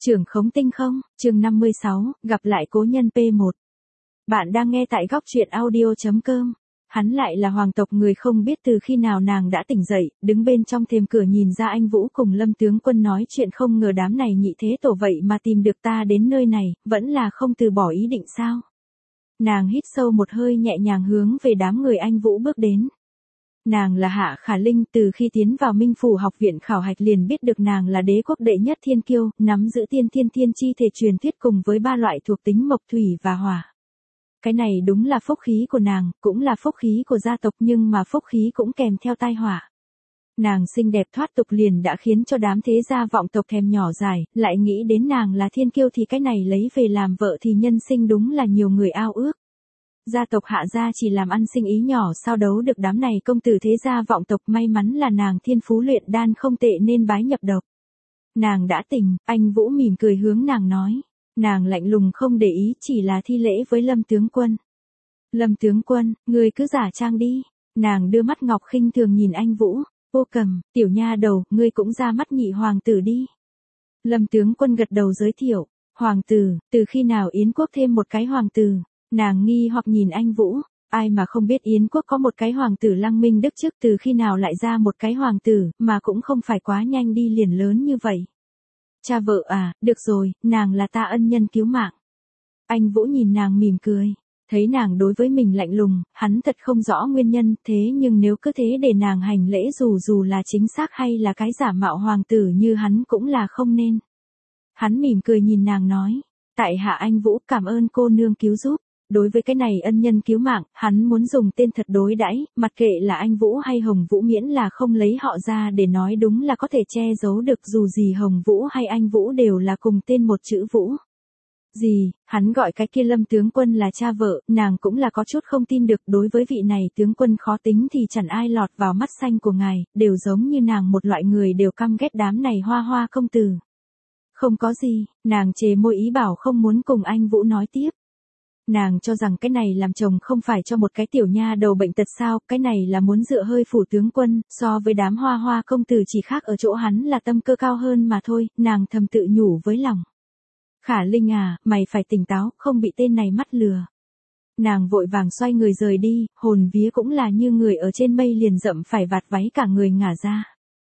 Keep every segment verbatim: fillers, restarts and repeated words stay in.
Trưởng khống tinh không, chương năm mươi sáu, gặp lại cố nhân pê một. Bạn đang nghe tại góc truyện audio.com. Hắn lại là hoàng tộc người không biết từ khi nào nàng đã tỉnh dậy, đứng bên trong thềm cửa nhìn ra anh Vũ cùng Lâm tướng quân nói chuyện, không ngờ đám này nhị thế tổ vậy mà tìm được ta đến nơi này, vẫn là không từ bỏ ý định sao. Nàng hít sâu một hơi nhẹ nhàng hướng về đám người anh Vũ bước đến. Nàng là Hạ Khả Linh, từ khi tiến vào Minh Phủ học viện khảo hạch liền biết được nàng là đế quốc đệ nhất thiên kiêu, nắm giữ tiên thiên thiên chi thể truyền thuyết cùng với ba loại thuộc tính mộc thủy và hỏa. Cái này đúng là phúc khí của nàng, cũng là phúc khí của gia tộc, nhưng mà phúc khí cũng kèm theo tai họa. Nàng xinh đẹp thoát tục liền đã khiến cho đám thế gia vọng tộc thèm nhỏ dãi, lại nghĩ đến nàng là thiên kiêu thì cái này lấy về làm vợ thì nhân sinh đúng là nhiều người ao ước. Gia tộc Hạ gia chỉ làm ăn sinh ý nhỏ sao đấu được đám này công tử thế gia vọng tộc, may mắn là nàng thiên phú luyện đan không tệ nên bái nhập độc. Nàng đã tỉnh, anh Vũ mỉm cười hướng nàng nói. Nàng lạnh lùng không để ý, chỉ là thi lễ với Lâm tướng quân. Lâm tướng quân, ngươi cứ giả trang đi. Nàng đưa mắt ngọc khinh thường nhìn anh Vũ. Vô Cầm, tiểu nha đầu, ngươi cũng ra mắt nhị hoàng tử đi. Lâm tướng quân gật đầu giới thiệu. Hoàng tử, từ khi nào Yến quốc thêm một cái hoàng tử? Nàng nghi hoặc nhìn anh Vũ, ai mà không biết Yến quốc có một cái hoàng tử Lăng Minh Đức, trước từ khi nào lại ra một cái hoàng tử, mà cũng không phải quá nhanh đi liền lớn như vậy. Cha vợ à, được rồi, nàng là ta ân nhân cứu mạng. Anh Vũ nhìn nàng mỉm cười, thấy nàng đối với mình lạnh lùng, hắn thật không rõ nguyên nhân, thế nhưng nếu cứ thế để nàng hành lễ dù dù là chính xác hay là cái giả mạo hoàng tử như hắn cũng là không nên. Hắn mỉm cười nhìn nàng nói, tại hạ anh Vũ, cảm ơn cô nương cứu giúp. Đối với cái này ân nhân cứu mạng, hắn muốn dùng tên thật đối đãi, mặc kệ là anh Vũ hay Hồng Vũ, miễn là không lấy họ ra để nói đúng là có thể che giấu được, dù gì Hồng Vũ hay anh Vũ đều là cùng tên một chữ Vũ. Gì, hắn gọi cái kia Lâm tướng quân là cha vợ, nàng cũng là có chút không tin được, đối với vị này tướng quân khó tính thì chẳng ai lọt vào mắt xanh của ngài, đều giống như nàng một loại người, đều căm ghét đám này hoa hoa công tử. Không có gì, nàng chề môi ý bảo không muốn cùng anh Vũ nói tiếp. Nàng cho rằng cái này làm chồng không phải cho một cái tiểu nha đầu bệnh tật sao, cái này là muốn dựa hơi phủ tướng quân, so với đám hoa hoa công tử chỉ khác ở chỗ hắn là tâm cơ cao hơn mà thôi, nàng thầm tự nhủ với lòng. Khả Linh à, mày phải tỉnh táo, không bị tên này mắt lừa. Nàng vội vàng xoay người rời đi, hồn vía cũng là như người ở trên mây, liền dậm phải vạt váy cả người ngả ra.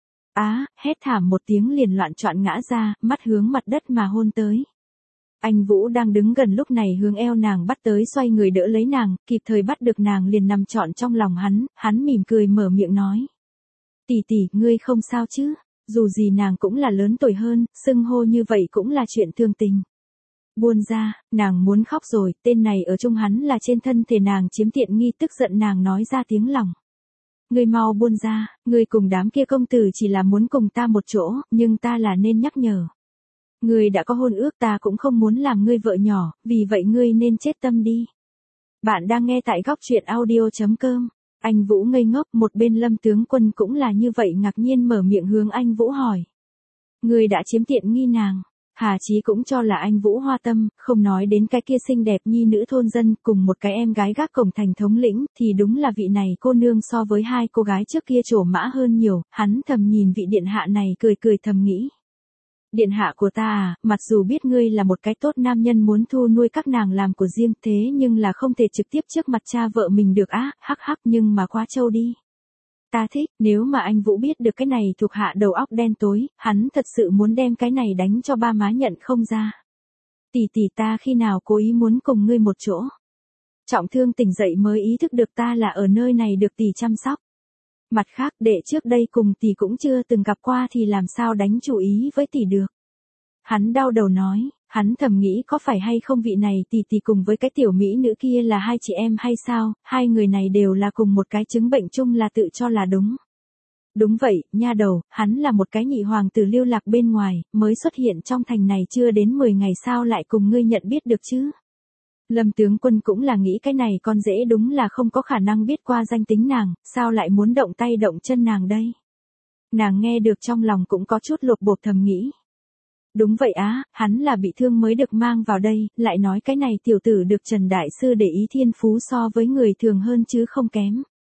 Á, hét thảm một tiếng liền loạn choạng ngã ra, mắt hướng mặt đất mà hôn tới. Anh Vũ đang đứng gần lúc này hướng eo nàng bắt tới, xoay người đỡ lấy nàng, kịp thời bắt được nàng liền nằm trọn trong lòng hắn, hắn mỉm cười mở miệng nói. Tỷ tỷ, ngươi không sao chứ, dù gì nàng cũng là lớn tuổi hơn, xưng hô như vậy cũng là chuyện thương tình. Buông ra, nàng muốn khóc rồi, tên này ở chung hắn là trên thân thể nàng chiếm tiện nghi, tức giận nàng nói ra tiếng lòng. Ngươi mau buông ra, ngươi cùng đám kia công tử chỉ là muốn cùng ta một chỗ, nhưng ta là nên nhắc nhở. Ngươi đã có hôn ước, ta cũng không muốn làm ngươi vợ nhỏ, vì vậy ngươi nên chết tâm đi. Bạn đang nghe tại góc truyện audio.com. Anh Vũ ngây ngốc, một bên Lâm tướng quân cũng là như vậy, ngạc nhiên mở miệng hướng anh Vũ hỏi. Ngươi đã chiếm tiện nghi nàng. Hà Chí cũng cho là anh Vũ hoa tâm, không nói đến cái kia xinh đẹp nhi nữ thôn dân cùng một cái em gái gác cổng thành thống lĩnh, thì đúng là vị này cô nương so với hai cô gái trước kia trổ mã hơn nhiều, hắn thầm nhìn vị điện hạ này cười cười thầm nghĩ. Điện hạ của ta à, mặc dù biết ngươi là một cái tốt nam nhân muốn thu nuôi các nàng làm của riêng, thế nhưng là không thể trực tiếp trước mặt cha vợ mình được á, hắc hắc, nhưng mà quá trâu đi. Ta thích, nếu mà anh Vũ biết được cái này thuộc hạ đầu óc đen tối, hắn thật sự muốn đem cái này đánh cho ba má nhận không ra. Tỷ tỷ, ta khi nào cố ý muốn cùng ngươi một chỗ. Trọng thương tỉnh dậy mới ý thức được ta là ở nơi này được tỷ chăm sóc. Mặt khác, đệ trước đây cùng tỷ cũng chưa từng gặp qua thì làm sao đánh chủ ý với tỷ được. Hắn đau đầu nói, hắn thầm nghĩ có phải hay không vị này tỷ tỷ cùng với cái tiểu mỹ nữ kia là hai chị em hay sao, hai người này đều là cùng một cái chứng bệnh chung là tự cho là đúng. Đúng vậy, nha đầu, hắn là một cái nhị hoàng tử lưu lạc bên ngoài, mới xuất hiện trong thành này chưa đến mười ngày, sao lại cùng ngươi nhận biết được chứ. Lâm tướng quân cũng là nghĩ cái này con dễ đúng là không có khả năng biết qua danh tính nàng, sao lại muốn động tay động chân nàng đây. Nàng nghe được trong lòng cũng có chút lột bột thầm nghĩ. Đúng vậy á, hắn là bị thương mới được mang vào đây, lại nói cái này tiểu tử được Trần Đại Sư để ý thiên phú so với người thường hơn chứ không kém.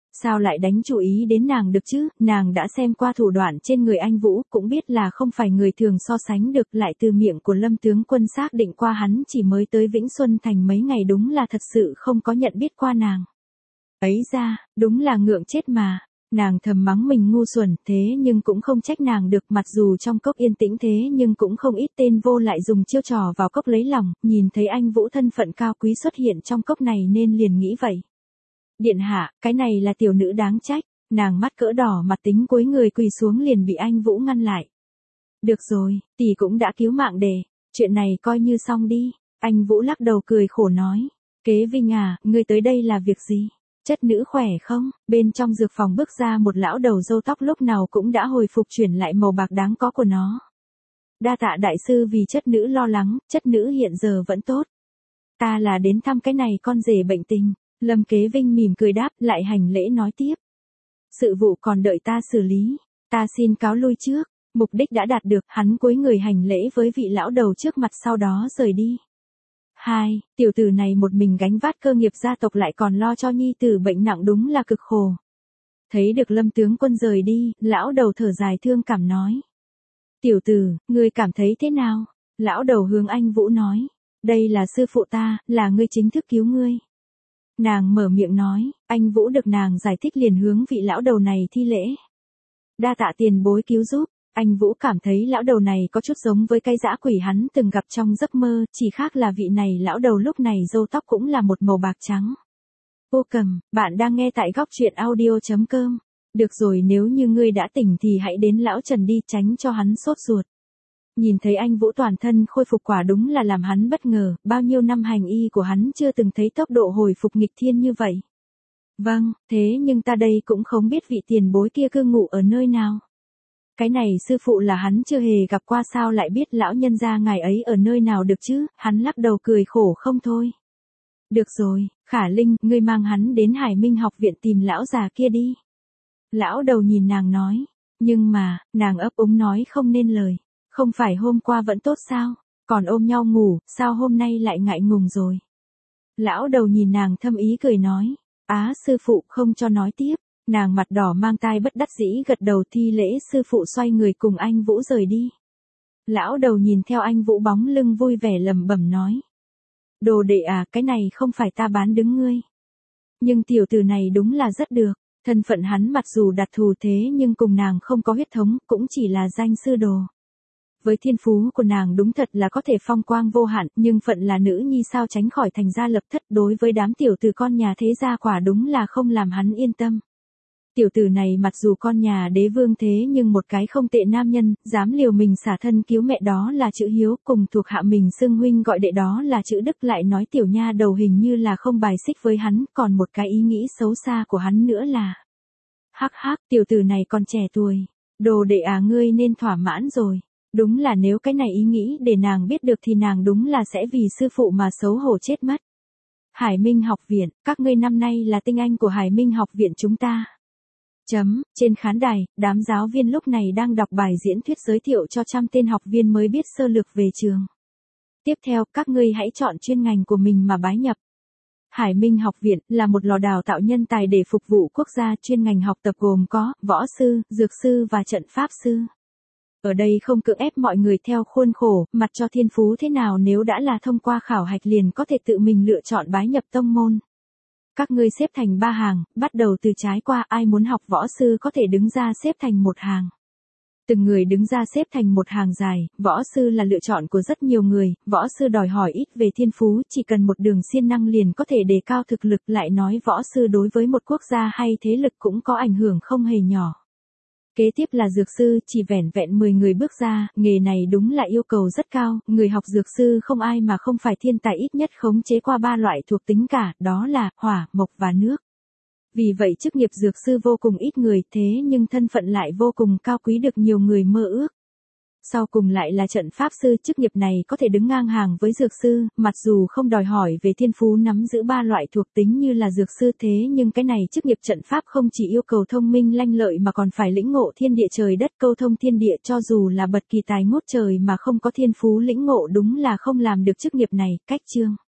Sao lại đánh chú ý đến nàng được chứ, nàng đã xem qua thủ đoạn trên người anh Vũ, cũng biết là không phải người thường so sánh được, lại từ miệng của Lâm tướng quân xác định qua hắn chỉ mới tới Vĩnh Xuân Thành mấy ngày, đúng là thật sự không có nhận biết qua nàng. Ấy ra, đúng là ngượng chết mà. Nàng thầm mắng mình ngu xuẩn, thế nhưng cũng không trách nàng được, mặc dù trong cốc yên tĩnh thế nhưng cũng không ít tên vô lại dùng chiêu trò vào cốc lấy lòng, nhìn thấy anh Vũ thân phận cao quý xuất hiện trong cốc này nên liền nghĩ vậy. Điện hạ, cái này là tiểu nữ đáng trách, nàng mắt cỡ đỏ mặt tính cúi người quỳ xuống liền bị anh Vũ ngăn lại. Được rồi, tỷ cũng đã cứu mạng đề, chuyện này coi như xong đi, anh Vũ lắc đầu cười khổ nói. Kế Vinh à, ngươi tới đây là việc gì? Chất nữ khỏe không? Bên trong dược phòng bước ra một lão đầu râu tóc lúc nào cũng đã hồi phục chuyển lại màu bạc đáng có của nó. Đa tạ đại sư vì chất nữ lo lắng, chất nữ hiện giờ vẫn tốt. Ta là đến thăm cái này con rể bệnh tình. Lâm Kế Vinh mỉm cười đáp, lại hành lễ nói tiếp. Sự vụ còn đợi ta xử lý, ta xin cáo lui trước. Mục đích đã đạt được, hắn cúi người hành lễ với vị lão đầu trước mặt sau đó rời đi. Hai, tiểu tử này một mình gánh vác cơ nghiệp gia tộc lại còn lo cho nhi tử bệnh nặng, đúng là cực khổ. Thấy được Lâm tướng quân rời đi, lão đầu thở dài thương cảm nói. Tiểu tử, ngươi cảm thấy thế nào? Lão đầu hướng anh Vũ nói. Đây là sư phụ ta, là ngươi chính thức cứu ngươi. Nàng mở miệng nói, anh Vũ được nàng giải thích liền hướng vị lão đầu này thi lễ. Đa tạ tiền bối cứu giúp. Anh Vũ cảm thấy lão đầu này có chút giống với cái dã quỷ hắn từng gặp trong giấc mơ, chỉ khác là vị này lão đầu lúc này râu tóc cũng là một màu bạc trắng. Vô Cầm, bạn đang nghe tại góc truyện audio chấm com. Được rồi, nếu như ngươi đã tỉnh thì hãy đến lão Trần đi, tránh cho hắn sốt ruột. Nhìn thấy anh Vũ toàn thân khôi phục quả đúng là làm hắn bất ngờ, bao nhiêu năm hành y của hắn chưa từng thấy tốc độ hồi phục nghịch thiên như vậy. Vâng, thế nhưng ta đây cũng không biết vị tiền bối kia cư ngụ ở nơi nào. Cái này sư phụ là hắn chưa hề gặp qua, sao lại biết lão nhân gia ngài ấy ở nơi nào được chứ, hắn lắc đầu cười khổ không thôi. Được rồi, Khả Linh, ngươi mang hắn đến Hải Minh học viện tìm lão già kia đi. Lão đầu nhìn nàng nói, nhưng mà, nàng ấp úng nói không nên lời, không phải hôm qua vẫn tốt sao, còn ôm nhau ngủ, sao hôm nay lại ngại ngùng rồi. Lão đầu nhìn nàng thâm ý cười nói, á sư phụ không cho nói tiếp. Nàng mặt đỏ mang tai bất đắc dĩ gật đầu thi lễ, sư phụ xoay người cùng anh Vũ rời đi. Lão đầu nhìn theo anh Vũ bóng lưng vui vẻ lẩm bẩm nói. Đồ đệ à, cái này không phải ta bán đứng ngươi. Nhưng tiểu tử này đúng là rất được, thân phận hắn mặc dù đặc thù thế nhưng cùng nàng không có huyết thống, cũng chỉ là danh sư đồ. Với thiên phú của nàng đúng thật là có thể phong quang vô hạn, nhưng phận là nữ nhi sao tránh khỏi thành gia lập thất, đối với đám tiểu tử con nhà thế gia quả đúng là không làm hắn yên tâm. Tiểu tử này mặc dù con nhà đế vương thế nhưng một cái không tệ nam nhân, dám liều mình xả thân cứu mẹ đó là chữ hiếu, cùng thuộc hạ mình xưng huynh gọi đệ đó là chữ đức, lại nói tiểu nha đầu hình như là không bài xích với hắn, còn một cái ý nghĩ xấu xa của hắn nữa là. Hắc hắc, tiểu tử này còn trẻ tuổi, đồ đệ à, ngươi nên thỏa mãn rồi. Đúng là nếu cái này ý nghĩ để nàng biết được thì nàng đúng là sẽ vì sư phụ mà xấu hổ chết mất. Hải Minh học viện, các ngươi năm nay là tinh anh của Hải Minh học viện chúng ta. Chấm, trên khán đài, đám giáo viên lúc này đang đọc bài diễn thuyết giới thiệu cho trăm tên học viên mới biết sơ lược về trường. Tiếp theo, các ngươi hãy chọn chuyên ngành của mình mà bái nhập. Hải Minh học viện là một lò đào tạo nhân tài để phục vụ quốc gia, chuyên ngành học tập gồm có võ sư, dược sư và trận pháp sư. Ở đây không cưỡng ép mọi người theo khuôn khổ, mặc cho thiên phú thế nào, nếu đã là thông qua khảo hạch liền có thể tự mình lựa chọn bái nhập tông môn. Các ngươi xếp thành ba hàng, bắt đầu từ trái qua, ai muốn học võ sư có thể đứng ra xếp thành một hàng. Từng người đứng ra xếp thành một hàng dài, võ sư là lựa chọn của rất nhiều người, võ sư đòi hỏi ít về thiên phú, chỉ cần một đường siêng năng liền có thể đề cao thực lực, lại nói võ sư đối với một quốc gia hay thế lực cũng có ảnh hưởng không hề nhỏ. Kế tiếp là dược sư, chỉ vẻn vẹn mười người bước ra, nghề này đúng là yêu cầu rất cao, người học dược sư không ai mà không phải thiên tài, ít nhất khống chế qua ba loại thuộc tính cả, đó là hỏa, mộc và nước. Vì vậy chức nghiệp dược sư vô cùng ít người, thế nhưng thân phận lại vô cùng cao quý, được nhiều người mơ ước. Sau cùng lại là trận pháp sư, chức nghiệp này có thể đứng ngang hàng với dược sư, mặc dù không đòi hỏi về thiên phú nắm giữ ba loại thuộc tính như là dược sư, thế nhưng cái này chức nghiệp trận pháp không chỉ yêu cầu thông minh lanh lợi mà còn phải lĩnh ngộ thiên địa trời đất, câu thông thiên địa, cho dù là bậc kỳ tài ngút trời mà không có thiên phú lĩnh ngộ đúng là không làm được chức nghiệp này. Cách chương